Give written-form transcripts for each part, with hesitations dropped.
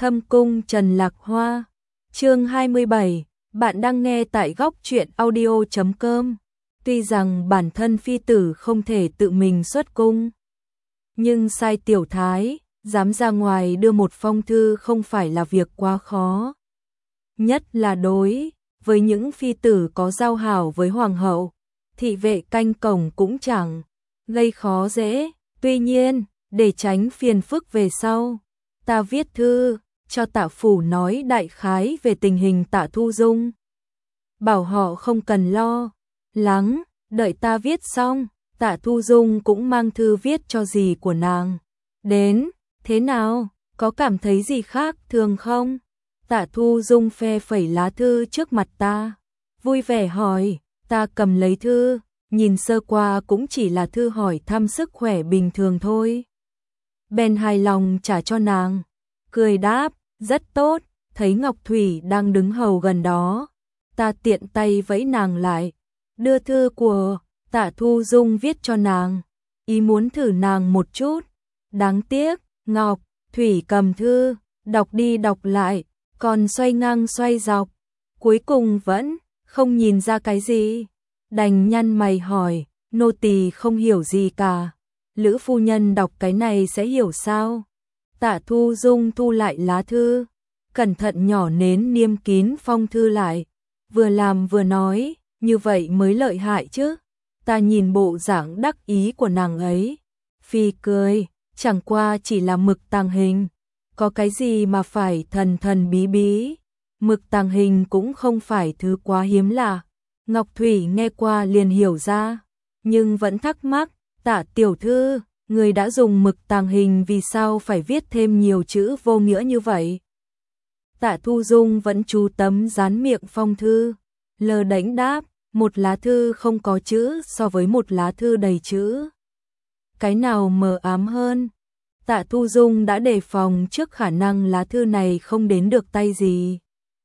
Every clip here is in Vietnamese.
Thâm cung Trần Lạc Hoa. Chương 27, bạn đang nghe tại góc truyện audio.com. Tuy rằng bản thân phi tử không thể tự mình xuất cung, nhưng sai tiểu thái, dám ra ngoài đưa một phong thư không phải là việc quá khó. Nhất là đối với những phi tử có giao hảo với hoàng hậu, thị vệ canh cổng cũng chẳng gây khó dễ. Tuy nhiên, để tránh phiền phức về sau, ta viết thư cho Tạ phủ nói đại khái về tình hình Tạ Thu Dung, bảo họ không cần lo lắng, đợi ta viết xong, Tạ Thu Dung cũng mang thư viết cho dì của nàng đến. Thế nào, có cảm thấy gì khác thường không? Tạ Thu Dung phe phẩy lá thư trước mặt ta, vui vẻ hỏi. Ta cầm lấy thư, nhìn sơ qua cũng chỉ là thư hỏi thăm sức khỏe bình thường thôi. Bèn hài lòng trả cho nàng, cười đáp, rất tốt. Thấy Ngọc Thủy đang đứng hầu gần đó, ta tiện tay vẫy nàng lại, đưa thư của Tạ Thu Dung viết cho nàng, ý muốn thử nàng một chút. Đáng tiếc, Ngọc Thủy cầm thư, đọc đi đọc lại, còn xoay ngang xoay dọc, cuối cùng vẫn không nhìn ra cái gì. Đành nhăn mày hỏi, nô tỳ không hiểu gì cả, Lữ phu nhân đọc cái này sẽ hiểu sao? Tạ Thu Dung thu lại lá thư, cẩn thận nhỏ nến niêm kín phong thư lại, vừa làm vừa nói, như vậy mới lợi hại chứ. Ta nhìn bộ dạng đắc ý của nàng ấy, phi cười, chẳng qua chỉ là mực tàng hình, có cái gì mà phải thần thần bí bí, mực tàng hình cũng không phải thứ quá hiếm lạ. Ngọc Thủy nghe qua liền hiểu ra, nhưng vẫn thắc mắc, Tạ tiểu thư, người đã dùng mực tàng hình vì sao phải viết thêm nhiều chữ vô nghĩa như vậy? Tạ Thu Dung vẫn chú tâm dán miệng phong thư, lơ đễnh đáp, một lá thư không có chữ so với một lá thư đầy chữ, cái nào mờ ám hơn? Tạ Thu Dung đã đề phòng trước khả năng lá thư này không đến được tay gì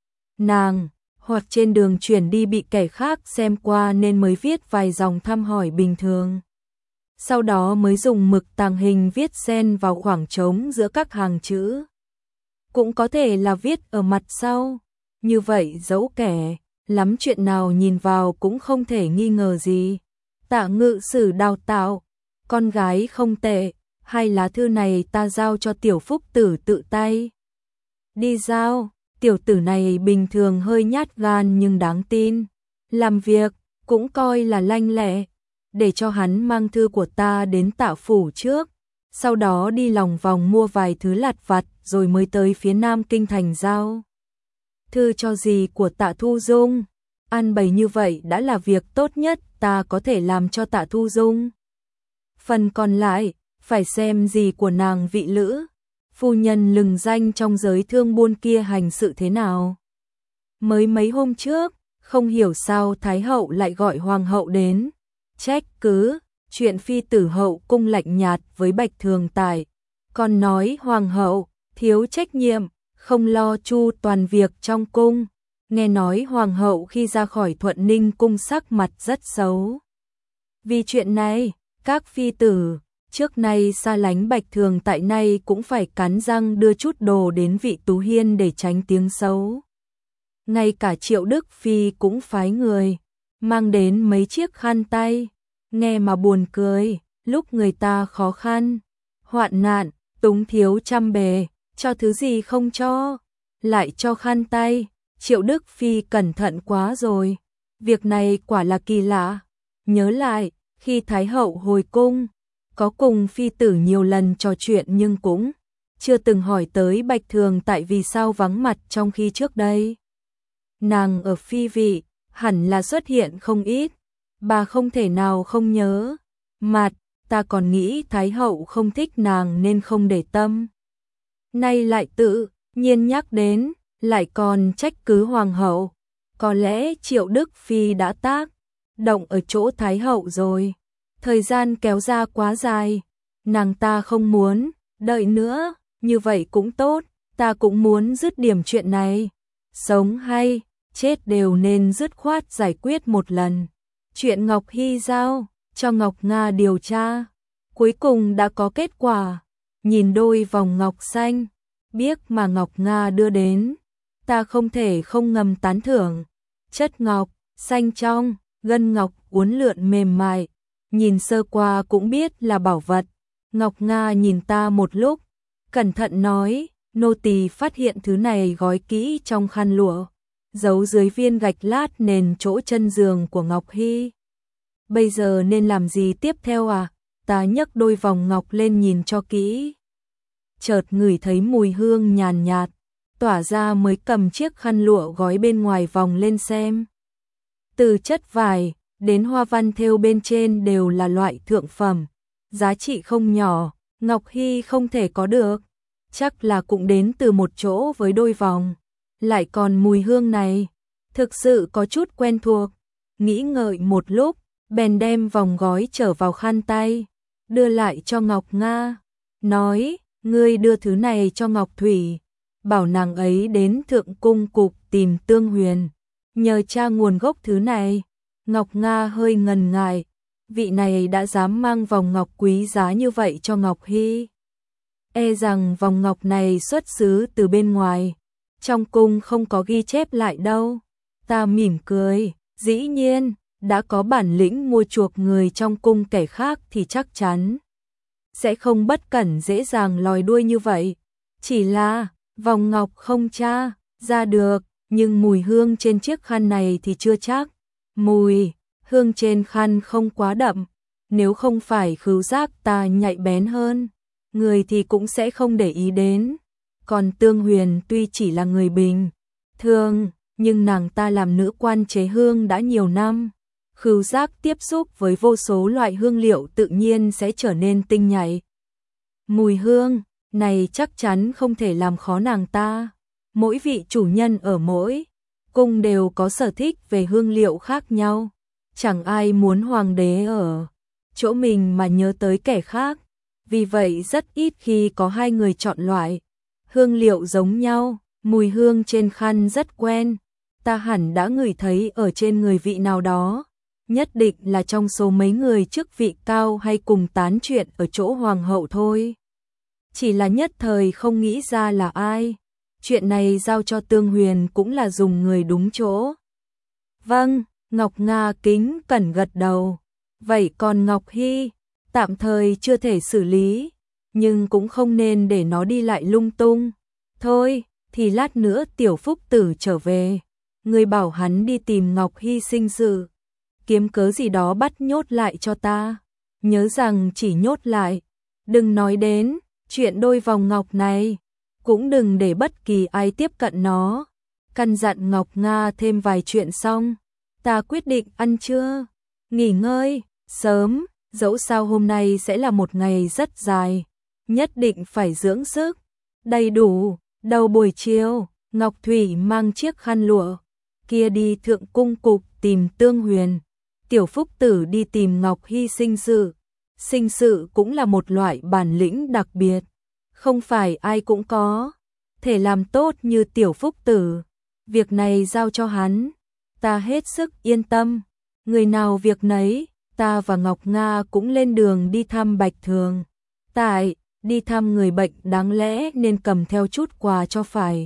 nàng, hoặc trên đường chuyển đi bị kẻ khác xem qua nên mới viết vài dòng thăm hỏi bình thường. Sau đó mới dùng mực tàng hình viết xen vào khoảng trống giữa các hàng chữ. Cũng có thể là viết ở mặt sau. Như vậy dẫu kẻ lắm chuyện nào nhìn vào cũng không thể nghi ngờ gì. Tạ ngự sử đào tạo, con gái không tệ, hay lá thư này ta giao cho tiểu phúc tử tự tay đi giao. Tiểu tử này bình thường hơi nhát gan nhưng đáng tin, làm việc cũng coi là lanh lẹ, để cho hắn mang thư của ta đến Tạ phủ trước, sau đó đi lòng vòng mua vài thứ lặt vặt rồi mới tới phía Nam kinh thành giao thư cho dì của Tạ Thu Dung. Ăn bày như vậy đã là việc tốt nhất ta có thể làm cho Tạ Thu Dung. Phần còn lại, phải xem dì của nàng vị Lữ phu nhân lừng danh trong giới thương buôn kia hành sự thế nào. Mới mấy hôm trước, không hiểu sao Thái hậu lại gọi hoàng hậu đến, trách cứ chuyện phi tử hậu cung lạnh nhạt với Bạch Thường Tài, còn nói hoàng hậu thiếu trách nhiệm, không lo chu toàn việc trong cung. Nghe nói hoàng hậu khi ra khỏi Thuận Ninh cung sắc mặt rất xấu. Vì chuyện này, các phi tử trước nay xa lánh Bạch Thường Tại nay cũng phải cắn răng đưa chút đồ đến vị Tú Hiên để tránh tiếng xấu. Ngay cả Triệu Đức Phi cũng phái người mang đến mấy chiếc khăn tay, nghe mà buồn cười, lúc người ta khó khăn, hoạn nạn, túng thiếu trăm bề, cho thứ gì không cho, lại cho khăn tay. Triệu Đức Phi cẩn thận quá rồi, việc này quả là kỳ lạ. Nhớ lại, khi Thái hậu hồi cung, có cùng phi tử nhiều lần trò chuyện nhưng cũng chưa từng hỏi tới Bạch Thường Tại vì sao vắng mặt trong khi trước đây nàng ở phi vị, hẳn là xuất hiện không ít, bà không thể nào không nhớ. Mặt, ta còn nghĩ Thái hậu không thích nàng nên không để tâm. Nay lại tự nhiên nhắc đến, lại còn trách cứ hoàng hậu. Có lẽ Triệu Đức Phi đã tác động ở chỗ Thái hậu rồi. Thời gian kéo ra quá dài, nàng ta không muốn đợi nữa, như vậy cũng tốt, ta cũng muốn dứt điểm chuyện này. Sống hay chết đều nên dứt khoát giải quyết một lần. Chuyện Ngọc Hy giao cho Ngọc Nga điều tra, cuối cùng đã có kết quả. Nhìn đôi vòng ngọc xanh biếc mà Ngọc Nga đưa đến. Ta không thể không ngầm tán thưởng. Chất ngọc, xanh trong, gân ngọc uốn lượn mềm mại, nhìn sơ qua cũng biết là bảo vật. Ngọc Nga nhìn ta một lúc, cẩn thận nói, nô tỳ phát hiện thứ này gói kỹ trong khăn lụa, giấu dưới viên gạch lát nền chỗ chân giường của Ngọc Hy. Bây giờ nên làm gì tiếp theo à? Ta nhấc đôi vòng ngọc lên nhìn cho kỹ. Chợt ngửi thấy mùi hương nhàn nhạt, tỏa ra mới cầm chiếc khăn lụa gói bên ngoài vòng lên xem. Từ chất vải đến hoa văn thêu bên trên đều là loại thượng phẩm, giá trị không nhỏ, Ngọc Hy không thể có được. Chắc là cũng đến từ một chỗ với đôi vòng. Lại còn mùi hương này, thực sự có chút quen thuộc. Nghĩ ngợi một lúc, bèn đem vòng gói trở vào khăn tay, đưa lại cho Ngọc Nga, nói, ngươi đưa thứ này cho Ngọc Thủy, bảo nàng ấy đến thượng cung cục tìm Tương Huyền, nhờ tra nguồn gốc thứ này. Ngọc Nga hơi ngần ngại, vị này đã dám mang vòng ngọc quý giá như vậy cho Ngọc Hy. E rằng vòng ngọc này xuất xứ từ bên ngoài, trong cung không có ghi chép lại đâu. Ta mỉm cười, dĩ nhiên, đã có bản lĩnh mua chuộc người trong cung kẻ khác thì chắc chắn sẽ không bất cẩn dễ dàng lòi đuôi như vậy. Chỉ là, vòng ngọc không tra ra được, nhưng mùi hương trên chiếc khăn này thì chưa chắc. Mùi hương trên khăn không quá đậm, nếu không phải khứu giác ta nhạy bén hơn, người thì cũng sẽ không để ý đến. Còn Tương Huyền tuy chỉ là người bình thường, nhưng nàng ta làm nữ quan chế hương đã nhiều năm, khứu giác tiếp xúc với vô số loại hương liệu tự nhiên sẽ trở nên tinh nhạy. Mùi hương này chắc chắn không thể làm khó nàng ta. Mỗi vị chủ nhân ở mỗi cung đều có sở thích về hương liệu khác nhau, chẳng ai muốn hoàng đế ở chỗ mình mà nhớ tới kẻ khác, vì vậy rất ít khi có hai người chọn loại hương liệu giống nhau. Mùi hương trên khăn rất quen, ta hẳn đã ngửi thấy ở trên người vị nào đó, nhất định là trong số mấy người chức vị cao hay cùng tán chuyện ở chỗ hoàng hậu thôi. Chỉ là nhất thời không nghĩ ra là ai. Chuyện này giao cho Tương Huyền cũng là dùng người đúng chỗ. Vâng, Ngọc Nga kính cẩn gật đầu. Vậy còn Ngọc Hy, tạm thời chưa thể xử lý, nhưng cũng không nên để nó đi lại lung tung. Thôi, thì lát nữa Tiểu Phúc Tử trở về, người bảo hắn đi tìm Ngọc Hy sinh sự, kiếm cớ gì đó bắt nhốt lại cho ta. Nhớ rằng chỉ nhốt lại, đừng nói đến chuyện đôi vòng ngọc này, cũng đừng để bất kỳ ai tiếp cận nó. Căn dặn Ngọc Nga thêm vài chuyện xong, ta quyết định ăn trưa, nghỉ ngơi sớm, dẫu sao hôm nay sẽ là một ngày rất dài, nhất định phải dưỡng sức đầy đủ. Đầu buổi chiều, Ngọc Thủy mang chiếc khăn lụa kia đi thượng cung cục tìm Tương Huyền, Tiểu Phúc Tử đi tìm Ngọc Hy sinh sự. Sinh sự cũng là một loại bản lĩnh đặc biệt, không phải ai cũng có thể làm tốt như Tiểu Phúc Tử. Việc này giao cho hắn, ta hết sức yên tâm. Người nào việc nấy. Ta và Ngọc Nga cũng lên đường đi thăm Bạch Thường. Tại đi thăm người bệnh đáng lẽ nên cầm theo chút quà cho phải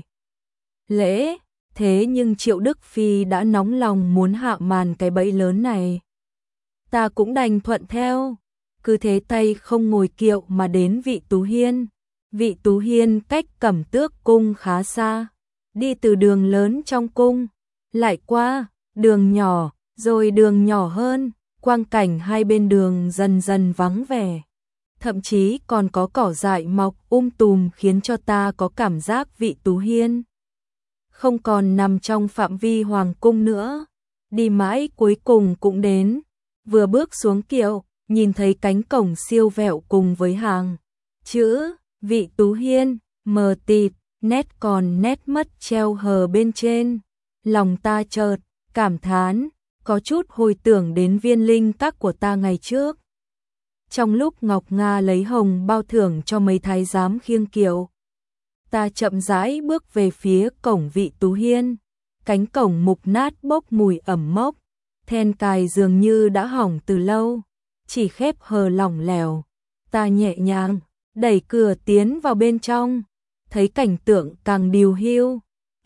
lễ, thế nhưng Triệu Đức Phi đã nóng lòng muốn hạ màn cái bẫy lớn này. Ta cũng đành thuận theo, cứ thế tay không ngồi kiệu mà đến Vị Tú Hiên. Vị Tú Hiên cách Cẩm Tước cung khá xa, đi từ đường lớn trong cung, lại qua đường nhỏ, rồi đường nhỏ hơn, quang cảnh hai bên đường dần dần vắng vẻ. Thậm chí còn có cỏ dại mọc tùm khiến cho ta có cảm giác Vị Tú Hiên không còn nằm trong phạm vi hoàng cung nữa. Đi mãi cuối cùng cũng đến, vừa bước xuống kiệu, nhìn thấy cánh cổng siêu vẹo cùng với hàng chữ Vị Tú Hiên mờ tịt, nét còn nét mất treo hờ bên trên. Lòng ta chợt cảm thán, có chút hồi tưởng đến Viên Linh Các của ta ngày trước. Trong lúc Ngọc Nga lấy hồng bao thưởng cho mấy thái giám khiêng kiệu, ta chậm rãi bước về phía cổng Vị Tú Hiên. Cánh cổng mục nát bốc mùi ẩm mốc, then cài dường như đã hỏng từ lâu, chỉ khép hờ lỏng lẻo. Ta nhẹ nhàng đẩy cửa tiến vào bên trong, thấy cảnh tượng càng điều hiu,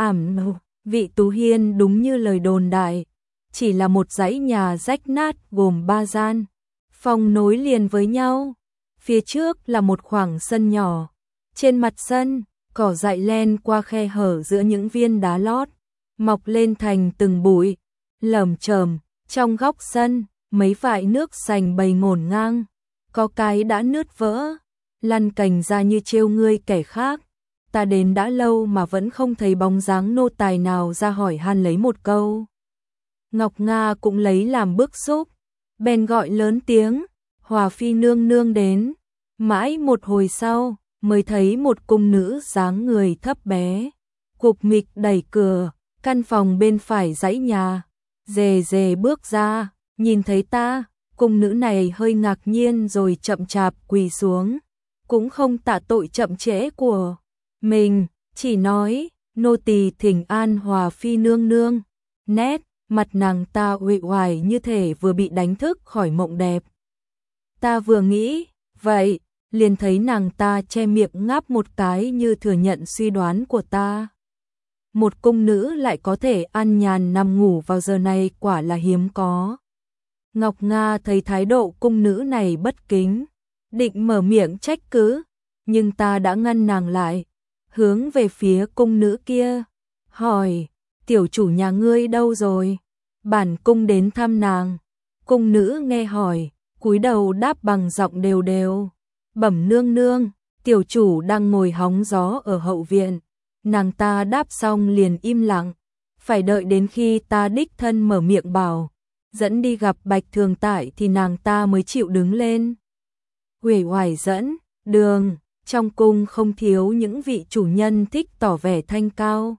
Vị Tú Hiên đúng như lời đồn đại, chỉ là một dãy nhà rách nát gồm 3 gian, phòng nối liền với nhau. Phía trước là một khoảng sân nhỏ, trên mặt sân, cỏ dại len qua khe hở giữa những viên đá lót, mọc lên thành từng bụi, lởm chởm. Trong góc sân, mấy vại nước sành bày ngổn ngang, có cái đã nứt vỡ, lăn cành ra như trêu ngươi kẻ khác. Ta đến đã lâu mà vẫn không thấy bóng dáng nô tài nào ra hỏi han lấy một câu. Ngọc Nga cũng lấy làm bức xúc, bèn gọi lớn tiếng, Hòa phi nương nương đến. Mãi một hồi sau, mới thấy một cung nữ dáng người thấp bé, cục mịch đẩy cửa, căn phòng bên phải dãy nhà, rề rề bước ra, nhìn thấy ta, cung nữ này hơi ngạc nhiên rồi chậm chạp quỳ xuống, cũng không tạ tội chậm trễ của mình, chỉ nói, nô tỳ thỉnh an Hòa phi nương nương. Nét mặt nàng ta uể oải như thể vừa bị đánh thức khỏi mộng đẹp. Ta vừa nghĩ vậy, liền thấy nàng ta che miệng ngáp một cái như thừa nhận suy đoán của ta. Một cung nữ lại có thể an nhàn nằm ngủ vào giờ này quả là hiếm có. Ngọc Nga thấy thái độ cung nữ này bất kính, định mở miệng trách cứ, nhưng ta đã ngăn nàng lại, hướng về phía cung nữ kia, hỏi, tiểu chủ nhà ngươi đâu rồi? Bản cung đến thăm nàng. Cung nữ nghe hỏi, cúi đầu đáp bằng giọng đều đều, bẩm nương nương, tiểu chủ đang ngồi hóng gió ở hậu viện. Nàng ta đáp xong liền im lặng, phải đợi đến khi ta đích thân mở miệng bảo, dẫn đi gặp Bạch Thường Tại thì nàng ta mới chịu đứng lên. Uể oải dẫn đường, trong cung không thiếu những vị chủ nhân thích tỏ vẻ thanh cao,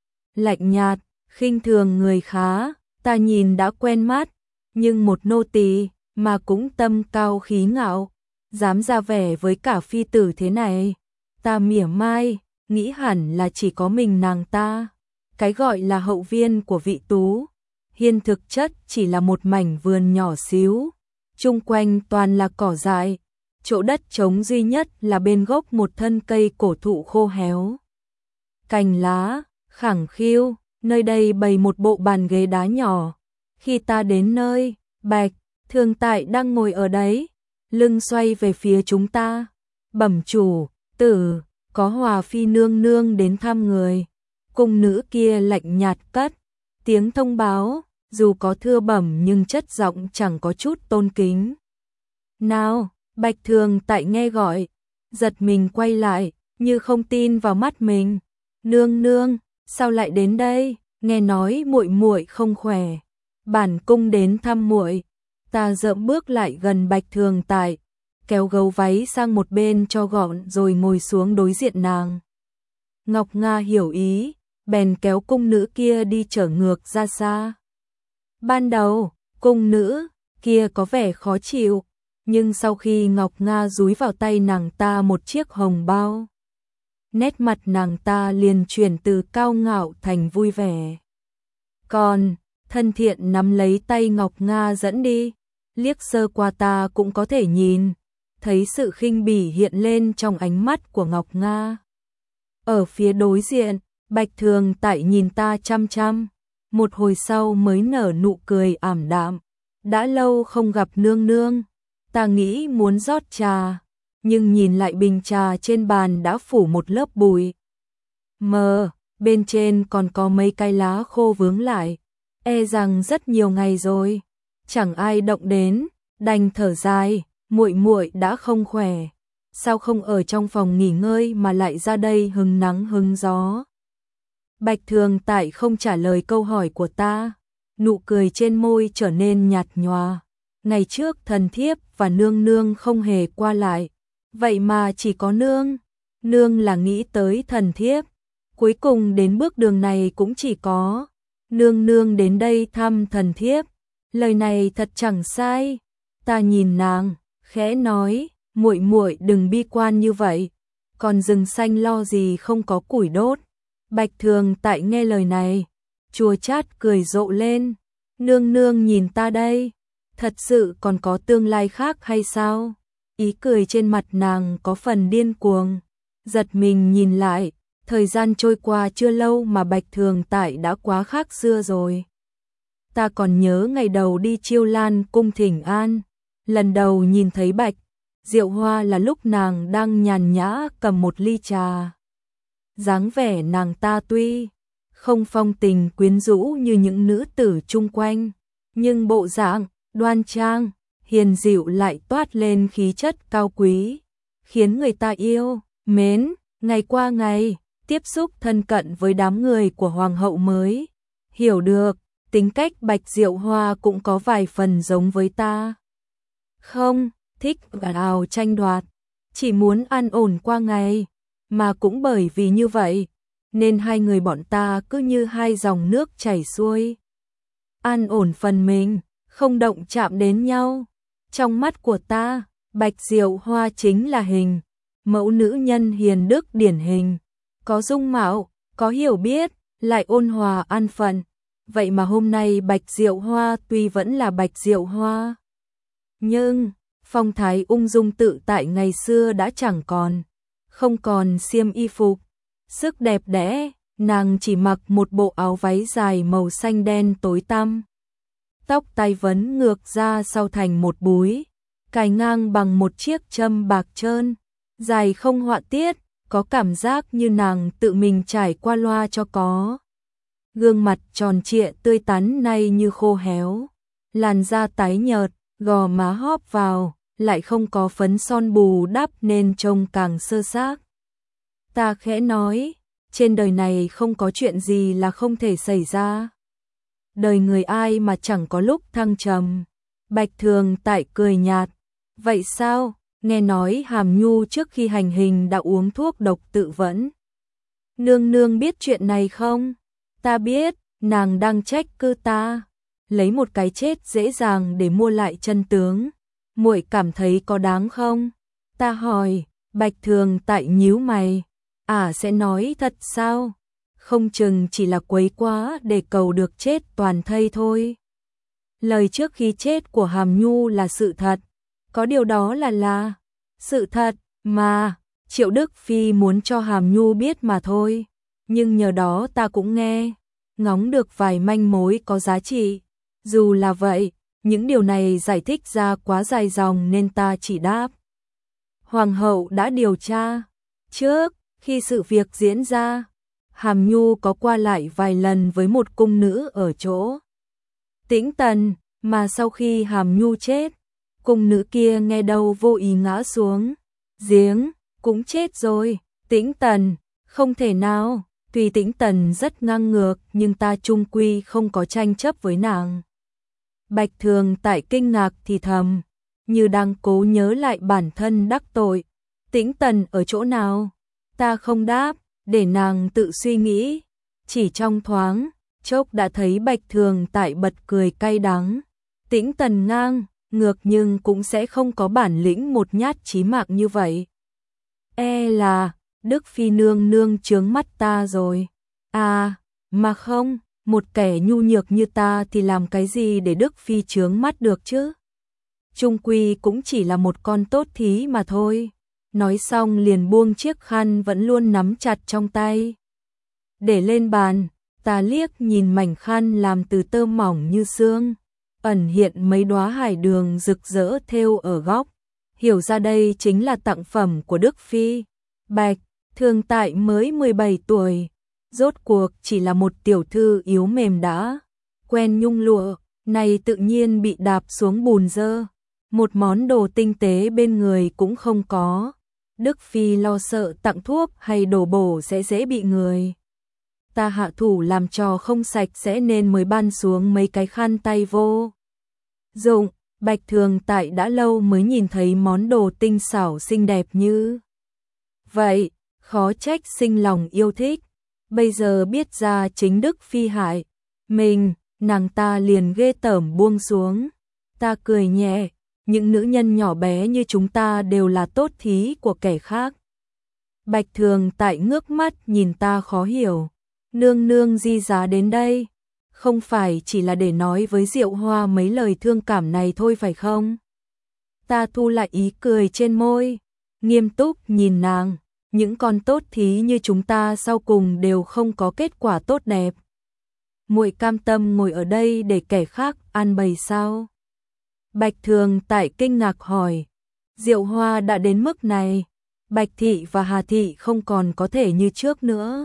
lạnh nhạt, khinh thường người khá, ta nhìn đã quen mắt, nhưng một nô tỳ mà cũng tâm cao khí ngạo, dám ra vẻ với cả phi tử thế này, ta mỉa mai, nghĩ hẳn là chỉ có mình nàng ta. Cái gọi là hậu viên của vị Tú Hiên thực chất chỉ là một mảnh vườn nhỏ xíu, chung quanh toàn là cỏ dại, chỗ đất trống duy nhất là bên gốc một thân cây cổ thụ khô héo. Cành lá khẳng khiu, nơi đây bày một bộ bàn ghế đá nhỏ. Khi ta đến nơi, Bạch Thường Tại đang ngồi ở đấy, lưng xoay về phía chúng ta. Bẩm chủ tử, có Hòa phi nương nương đến thăm người. Cung nữ kia lạnh nhạt cất tiếng thông báo, dù có thưa bẩm nhưng chất giọng chẳng có chút tôn kính. Nào, Bạch Thường Tại nghe gọi, giật mình quay lại, như không tin vào mắt mình. Nương nương, sao lại đến đây? Nghe nói muội muội không khỏe, bản cung đến thăm muội. Ta dậm bước lại gần Bạch Thường Tại, kéo gấu váy sang một bên cho gọn rồi ngồi xuống đối diện nàng. Ngọc Nga hiểu ý, bèn kéo cung nữ kia đi trở ngược ra xa. Ban đầu, cung nữ kia có vẻ khó chịu, nhưng sau khi Ngọc Nga dúi vào tay nàng ta một chiếc hồng bao, nét mặt nàng ta liền chuyển từ cao ngạo thành vui vẻ. Còn, thân thiện nắm lấy tay Ngọc Nga dẫn đi, liếc sơ qua ta cũng có thể nhìn, thấy sự khinh bỉ hiện lên trong ánh mắt của Ngọc Nga. Ở phía đối diện, Bạch Thường Tại nhìn ta chăm chăm, một hồi sau mới nở nụ cười ảm đạm. Đã lâu không gặp nương nương, ta nghĩ muốn rót trà, nhưng nhìn lại bình trà trên bàn đã phủ một lớp bụi mờ, bên trên còn có mấy cái lá khô vướng lại, e rằng rất nhiều ngày rồi, chẳng ai động đến, đành thở dài, muội muội đã không khỏe, sao không ở trong phòng nghỉ ngơi mà lại ra đây hứng nắng hứng gió. Bạch Thường Tại không trả lời câu hỏi của ta, nụ cười trên môi trở nên nhạt nhòa. Ngày trước thần thiếp và nương nương không hề qua lại, vậy mà chỉ có nương là nghĩ tới thần thiếp. Cuối cùng đến bước đường này cũng chỉ có nương đến đây thăm thần thiếp. Lời này thật chẳng sai. Ta nhìn nàng, khẽ nói, muội muội đừng bi quan như vậy, còn rừng xanh lo gì không có củi đốt. Bạch Thường Tại nghe lời này, chua chát cười rộ lên, nương nhìn ta đây, thật sự còn có tương lai khác hay sao? Ý cười trên mặt nàng có phần điên cuồng, giật mình nhìn lại, Thời gian trôi qua chưa lâu mà Bạch Thường Tại đã quá khác xưa rồi. Ta còn nhớ ngày đầu đi Chiêu Lan cung thỉnh an, lần đầu nhìn thấy Bạch Diệu Hoa là lúc nàng đang nhàn nhã cầm một ly trà. Dáng vẻ nàng ta tuy không phong tình quyến rũ như những nữ tử chung quanh, nhưng bộ dạng đoan trang, hiền dịu lại toát lên khí chất cao quý, khiến người ta yêu mến. Ngày qua ngày, tiếp xúc thân cận với đám người của hoàng hậu mới hiểu được, tính cách Bạch Diệu Hoa cũng có vài phần giống với ta. Không thích ào tranh đoạt, chỉ muốn an ổn qua ngày, mà cũng bởi vì như vậy, nên hai người bọn ta cứ như hai dòng nước chảy xuôi. An ổn phần mình, không động chạm đến nhau. Trong mắt của ta, Bạch Diệu Hoa chính là hình mẫu nữ nhân hiền đức điển hình, có dung mạo, có hiểu biết, lại ôn hòa an phận. Vậy mà hôm nay Bạch Diệu Hoa tuy vẫn là Bạch Diệu Hoa, nhưng phong thái ung dung tự tại ngày xưa đã chẳng còn, không còn xiêm y phục, sức đẹp đẽ, nàng chỉ mặc một bộ áo váy dài màu xanh đen tối tăm. Tóc tai vấn ngược ra sau thành một búi, cài ngang bằng một chiếc châm bạc trơn, dài không họa tiết, có cảm giác như nàng tự mình trải qua loa cho có. Gương mặt tròn trịa tươi tắn nay như khô héo, làn da tái nhợt, gò má hóp vào, lại không có phấn son bù đắp nên trông càng sơ xác. Ta khẽ nói, trên đời này không có chuyện gì là không thể xảy ra. Đời người ai mà chẳng có lúc thăng trầm. Bạch Thường Tại cười nhạt, vậy sao, nghe nói Hàm Nhu trước khi hành hình đã uống thuốc độc tự vẫn. Nương nương biết chuyện này không? Ta biết, nàng đang trách cứ ta, lấy một cái chết dễ dàng để mua lại chân tướng. Muội cảm thấy có đáng không? Ta hỏi. Bạch Thường Tại nhíu mày, sẽ nói thật sao? Không chừng chỉ là quấy quá để cầu được chết toàn thây thôi. Lời trước khi chết của Hàm Nhu là sự thật, có điều đó là sự thật mà Triệu Đức Phi muốn cho Hàm Nhu biết mà thôi. Nhưng nhờ đó ta cũng nghe ngóng được vài manh mối có giá trị. Dù là vậy, những điều này giải thích ra quá dài dòng nên ta chỉ đáp. Hoàng hậu đã điều tra. Trước khi sự việc diễn ra, Hàm Nhu có qua lại vài lần với một cung nữ ở chỗ Tĩnh Tần, mà sau khi Hàm Nhu chết, cung nữ kia nghe đâu vô ý ngã xuống giếng, cũng chết rồi. Tĩnh Tần, không thể nào. Tuy Tĩnh Tần rất ngang ngược nhưng ta chung quy không có tranh chấp với nàng. Bạch Thường Tại kinh ngạc thì thầm, như đang cố nhớ lại bản thân đắc tội. Tĩnh Tần ở chỗ nào? Ta không đáp, để nàng tự suy nghĩ. Chỉ trong thoáng chốc đã thấy Bạch Thường Tại bật cười cay đắng. Tĩnh Tần ngang ngược nhưng cũng sẽ không có bản lĩnh một nhát chí mạng như vậy. Là Đức Phi nương nương chướng mắt ta rồi. Mà không, một kẻ nhu nhược như ta thì làm cái gì để Đức Phi chướng mắt được chứ? Chung quy cũng chỉ là một con tốt thí mà thôi. Nói xong liền buông chiếc khăn vẫn luôn nắm chặt trong tay, để lên bàn. Ta liếc nhìn mảnh khăn làm từ tơ mỏng như xương, ẩn hiện mấy đóa hải đường rực rỡ thêu ở góc. Hiểu ra đây chính là tặng phẩm của Đức Phi. Bạch Thường Tại mới 17 tuổi, rốt cuộc chỉ là một tiểu thư yếu mềm đã quen nhung lụa, này tự nhiên bị đạp xuống bùn dơ. Một món đồ tinh tế bên người cũng không có. Đức Phi lo sợ tặng thuốc hay đổ bổ sẽ dễ bị người ta hạ thủ làm trò không sạch sẽ nên mới ban xuống mấy cái khăn tay vô dụng. Bạch Thường Tại đã lâu mới nhìn thấy món đồ tinh xảo xinh đẹp như vậy, khó trách sinh lòng yêu thích. Bây giờ biết ra chính Đức Phi hại mình, nàng ta liền ghê tởm buông xuống. Ta cười nhẹ, những nữ nhân nhỏ bé như chúng ta đều là tốt thí của kẻ khác. Bạch Thường Tại ngước mắt nhìn ta khó hiểu. Nương nương di giá đến đây, không phải chỉ là để nói với Diệu Hoa mấy lời thương cảm này thôi phải không? Ta thu lại ý cười trên môi, nghiêm túc nhìn nàng. những con tốt thí như chúng ta sau cùng đều không có kết quả tốt đẹp. Muội cam tâm ngồi ở đây để kẻ khác ăn bầy sao? Bạch Thường Tại kinh ngạc hỏi. Diệu Hoa đã đến mức này, Bạch thị và Hà thị không còn có thể như trước nữa.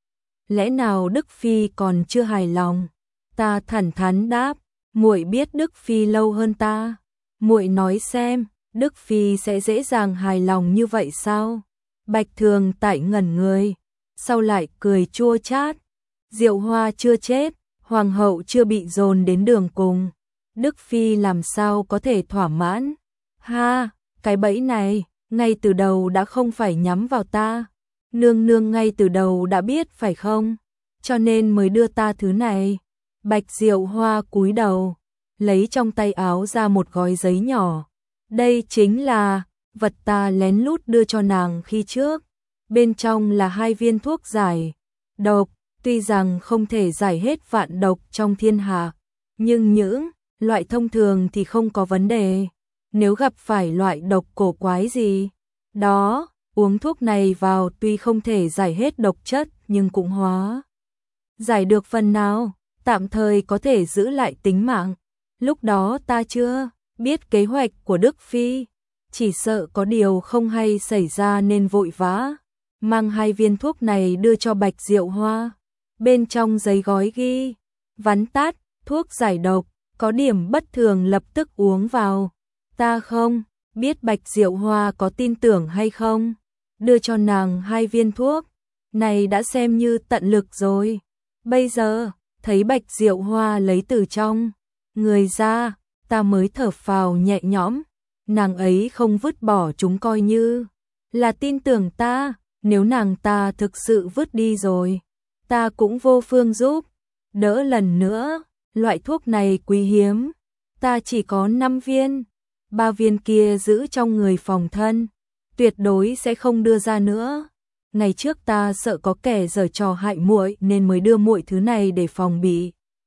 Lẽ nào Đức phi còn chưa hài lòng? Ta thẳng thắn đáp, muội biết Đức phi lâu hơn ta. Muội nói xem, Đức phi sẽ dễ dàng hài lòng như vậy sao? Bạch Thường Tại ngẩn người, sau lại cười chua chát. Diệu Hoa chưa chết, hoàng hậu chưa bị dồn đến đường cùng, Đức phi làm sao có thể thỏa mãn? Ha, cái bẫy này ngay từ đầu đã không phải nhắm vào ta. Nương nương ngay từ đầu đã biết phải không? Cho nên mới đưa ta thứ này. Bạch Diệu Hoa cúi đầu, lấy trong tay áo ra một gói giấy nhỏ. Đây chính là vật ta lén lút đưa cho nàng khi trước. Bên trong là 2 viên thuốc giải độc, tuy rằng không thể giải hết vạn độc trong thiên hạ, nhưng những loại thông thường thì không có vấn đề. Nếu gặp phải loại độc cổ quái gì đó, uống thuốc này vào tuy không thể giải hết độc chất nhưng cũng hóa giải được phần nào, tạm thời có thể giữ lại tính mạng. Lúc đó ta chưa biết kế hoạch của Đức phi, chỉ sợ có điều không hay xảy ra nên vội vã mang 2 viên thuốc này đưa cho Bạch Diệu Hoa. Bên trong giấy gói ghi vắn tắt thuốc giải độc, có điểm bất thường lập tức uống vào. Ta không biết Bạch Diệu Hoa có tin tưởng hay không. Đưa cho nàng 2 viên thuốc này đã xem như tận lực rồi. Bây giờ thấy Bạch Diệu Hoa lấy từ trong người ra, ta mới thở phào nhẹ nhõm. Nàng ấy không vứt bỏ chúng coi như là tin tưởng ta. Nếu nàng ta thực sự vứt đi rồi, ta cũng vô phương giúp đỡ lần nữa. Loại thuốc này quý hiếm, ta chỉ có 5 viên, 3 viên kia giữ trong người phòng thân, tuyệt đối sẽ không đưa ra nữa. Ngày trước ta sợ có kẻ giở trò hại muội nên mới đưa muội thứ này để phòng bị.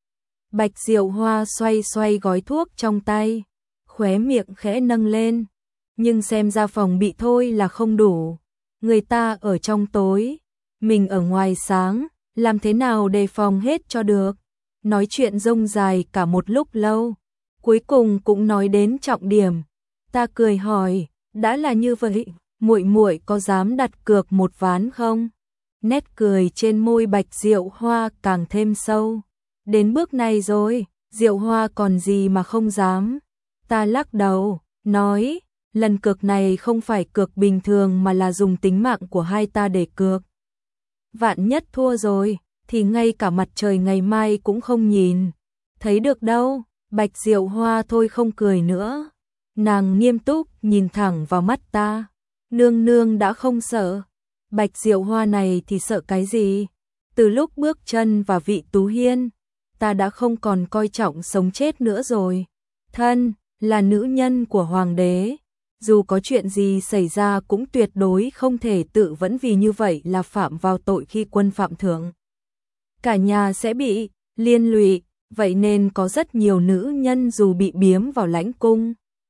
Bạch Diệu Hoa xoay xoay gói thuốc trong tay, khóe miệng khẽ nâng lên, nhưng xem ra phòng bị thôi là không đủ. Người ta ở trong tối, mình ở ngoài sáng, làm thế nào đề phòng hết cho được. Nói chuyện rông dài cả một lúc lâu, cuối cùng cũng nói đến trọng điểm. Ta cười hỏi, đã là như vậy, muội có dám đặt cược một ván không? Nét cười trên môi Bạch Diệu Hoa càng thêm sâu. Đến bước này rồi, Diệu Hoa còn gì mà không dám. Ta lắc đầu, nói, lần cược này không phải cược bình thường mà là dùng tính mạng của hai ta để cược. Vạn nhất thua rồi, thì ngay cả mặt trời ngày mai cũng không nhìn thấy được đâu. Bạch Diệu Hoa thôi không cười nữa. Nàng nghiêm túc nhìn thẳng vào mắt ta. Nương nương đã không sợ. Bạch Diệu Hoa này thì sợ cái gì? Từ lúc bước chân vào Vị Tú Hiên, ta đã không còn coi trọng sống chết nữa rồi. Thân là nữ nhân của hoàng đế, dù có chuyện gì xảy ra cũng tuyệt đối không thể tự vẫn vì như vậy là phạm vào tội khi quân phạm thượng. Cả nhà sẽ bị liên lụy, vậy nên có rất nhiều nữ nhân dù bị biếm vào lãnh cung,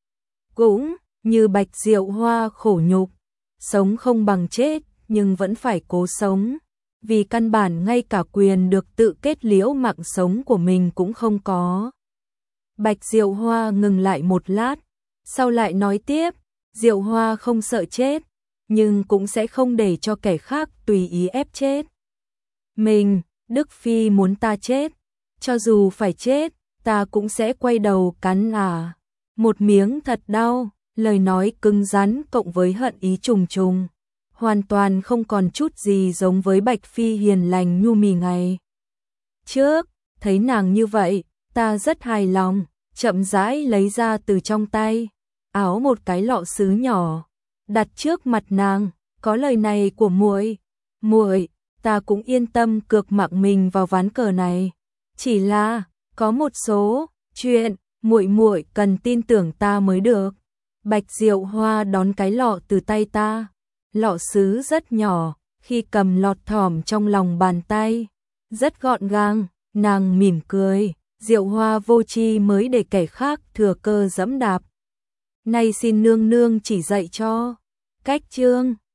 cũng như Bạch Diệu Hoa khổ nhục, sống không bằng chết nhưng vẫn phải cố sống, vì căn bản ngay cả quyền được tự kết liễu mạng sống của mình cũng không có. Bạch Diệu Hoa ngừng lại một lát, sau lại nói tiếp, Diệu Hoa không sợ chết, nhưng cũng sẽ không để cho kẻ khác tùy ý ép chết mình. Đức phi muốn ta chết, cho dù phải chết, ta cũng sẽ quay đầu cắn một miếng thật đau. Lời nói cứng rắn cộng với hận ý trùng trùng, hoàn toàn không còn chút gì giống với Bạch phi hiền lành nhu mì ngày trước. Thấy nàng như vậy, ta rất hài lòng, chậm rãi lấy ra từ trong tay áo một cái lọ sứ nhỏ, đặt trước mặt nàng. Có lời này của muội, ta cũng yên tâm cược mạng mình vào ván cờ này. Chỉ là có một số chuyện muội cần tin tưởng ta mới được. Bạch Diệu Hoa đón cái lọ từ tay ta. Lọ sứ rất nhỏ, khi cầm lọt thỏm trong lòng bàn tay, rất gọn gàng. Nàng mỉm cười, Diệu Hoa vô tri mới để kẻ khác thừa cơ dẫm đạp. Nay xin nương nương chỉ dạy cho cách chương.